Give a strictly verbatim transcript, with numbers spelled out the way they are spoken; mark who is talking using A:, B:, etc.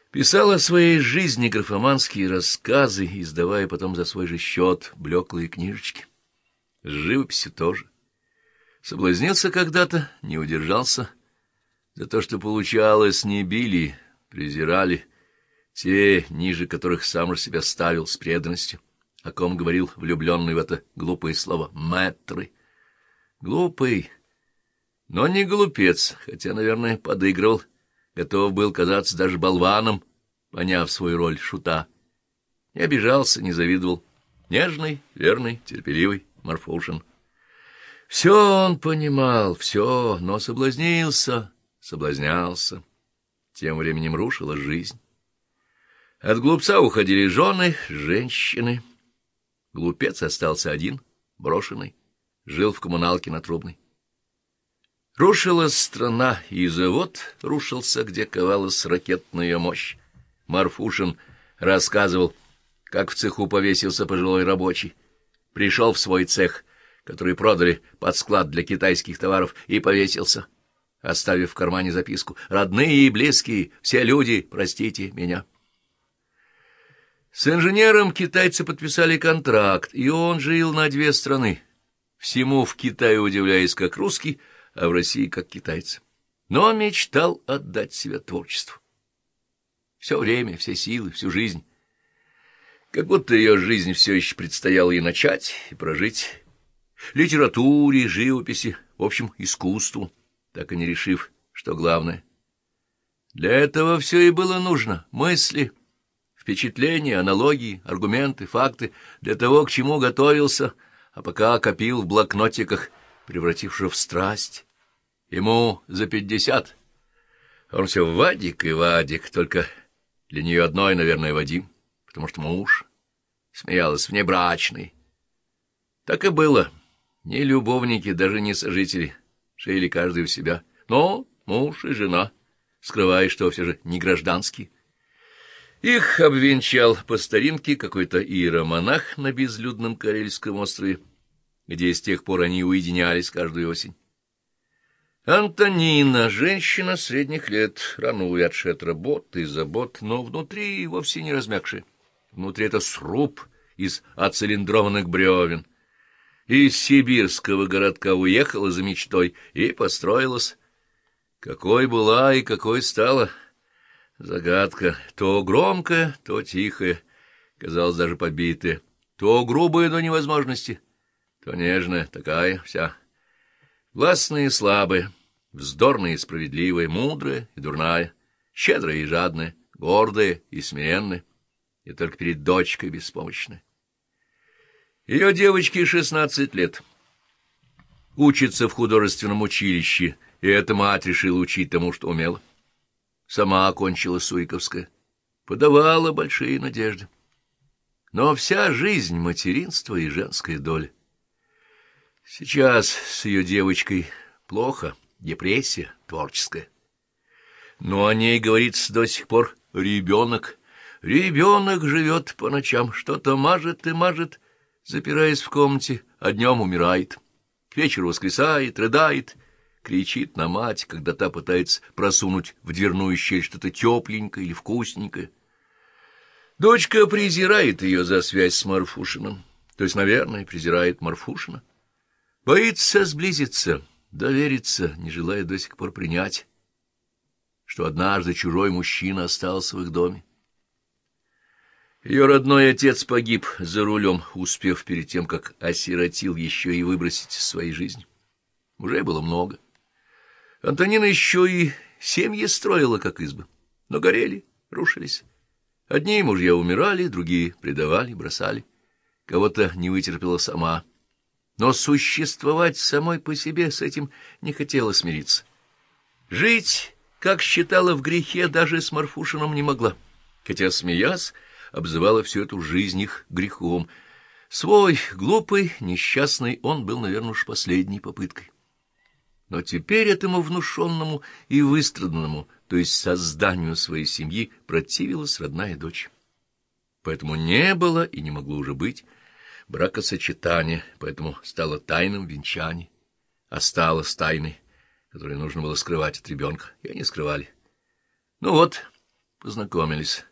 A: Писал о своей жизни графоманские рассказы, издавая потом за свой же счет блеклые книжечки. С живописью тоже. Соблазнился когда-то, не удержался. За то, что получалось, не били, презирали. Те, ниже которых сам же себя ставил с преданностью, о ком говорил влюбленный в это глупое слово «мэтры». Глупый, но не глупец, хотя, наверное, подыгрывал, готов был казаться даже болваном, поняв свою роль шута. Не обижался, не завидовал. Нежный, верный, терпеливый Марфушин. Все он понимал, все, но соблазнился, соблазнялся. Тем временем рушила жизнь. От глупца уходили жены, женщины. Глупец остался один, брошенный, жил в коммуналке на Трубной. Рушилась страна, и завод рушился, где ковалась ракетная мощь. Марфушин рассказывал, как в цеху повесился пожилой рабочий. Пришел в свой цех, который продали под склад для китайских товаров, и повесился, оставив в кармане записку: «Родные и близкие, все люди, простите меня». С инженером китайцы подписали контракт, и он жил на две страны, всему в Китае удивляясь как русский, а в России как китайцы. Но мечтал отдать себя творчеству. Все время, все силы, всю жизнь. Как будто ее жизнь все еще предстояло и начать, и прожить. Литературе, живописи, в общем, искусству, так и не решив, что главное. Для этого все и было нужно — мысли, впечатления, аналогии, аргументы, факты, для того, к чему готовился, а пока копил в блокнотиках, превратившись в страсть. Ему за пятьдесят. Он все Вадик и Вадик, только для нее одной, наверное, Вадим, потому что муж, смеялась, внебрачный. Так и было. Ни любовники, даже не сожители, жили каждый у себя. Но муж и жена, скрывая, что все же не гражданские. Их обвенчал по старинке какой-то иеромонах на безлюдном Карельском острове, где с тех пор они уединялись каждую осень. Антонина, женщина средних лет, рано увядшая от работы и забот, но внутри вовсе не размягшая. Внутри это сруб из оцилиндрованных бревен. Из сибирского городка уехала за мечтой и построилась. Какой была и какой стала. Загадка. То громкая, то тихая, казалось, даже побитая. То грубая до невозможности, то нежная, такая вся. Властная и слабая, вздорная и справедливая, мудрая и дурная, щедрая и жадная, гордая и смиренная, и только перед дочкой беспомощная. Ее девочке шестнадцать лет. Учится в художественном училище, и эта мать решила учить тому, что умела. Сама окончила Суриковское, подавала большие надежды. Но вся жизнь — материнство и женская доля. Сейчас с ее девочкой плохо, депрессия творческая. Но о ней говорится до сих пор: ребенок. Ребенок живет по ночам, что-то мажет и мажет, запираясь в комнате, а днем умирает. К вечеру воскресает, рыдает, кричит на мать, когда та пытается просунуть в дверную щель что-то тепленькое или вкусненькое. Дочка презирает ее за связь с Марфушиным, то есть, наверное, презирает Марфушина. Боится сблизиться, довериться, не желая до сих пор принять, что однажды чужой мужчина остался в их доме. Ее родной отец погиб за рулем, успев перед тем, как осиротил, еще и выбросить из своей жизни. Уже было много. Антонина еще и семьи строила, как избы, но горели, рушились. Одни мужья умирали, другие предавали, бросали. Кого-то не вытерпела сама. Но существовать самой по себе с этим не хотела смириться. Жить, как считала, в грехе даже с Марфушиным не могла, хотя, смеясь, обзывала всю эту жизнь их грехом. Свой, глупый, несчастный, он был, наверное, уж последней попыткой. Но теперь этому внушенному и выстраданному, то есть созданию своей семьи, противилась родная дочь. Поэтому не было и не могло уже быть бракосочетания, поэтому стало тайным венчание, осталось тайной, которую нужно было скрывать от ребенка, и они скрывали. Ну вот, познакомились.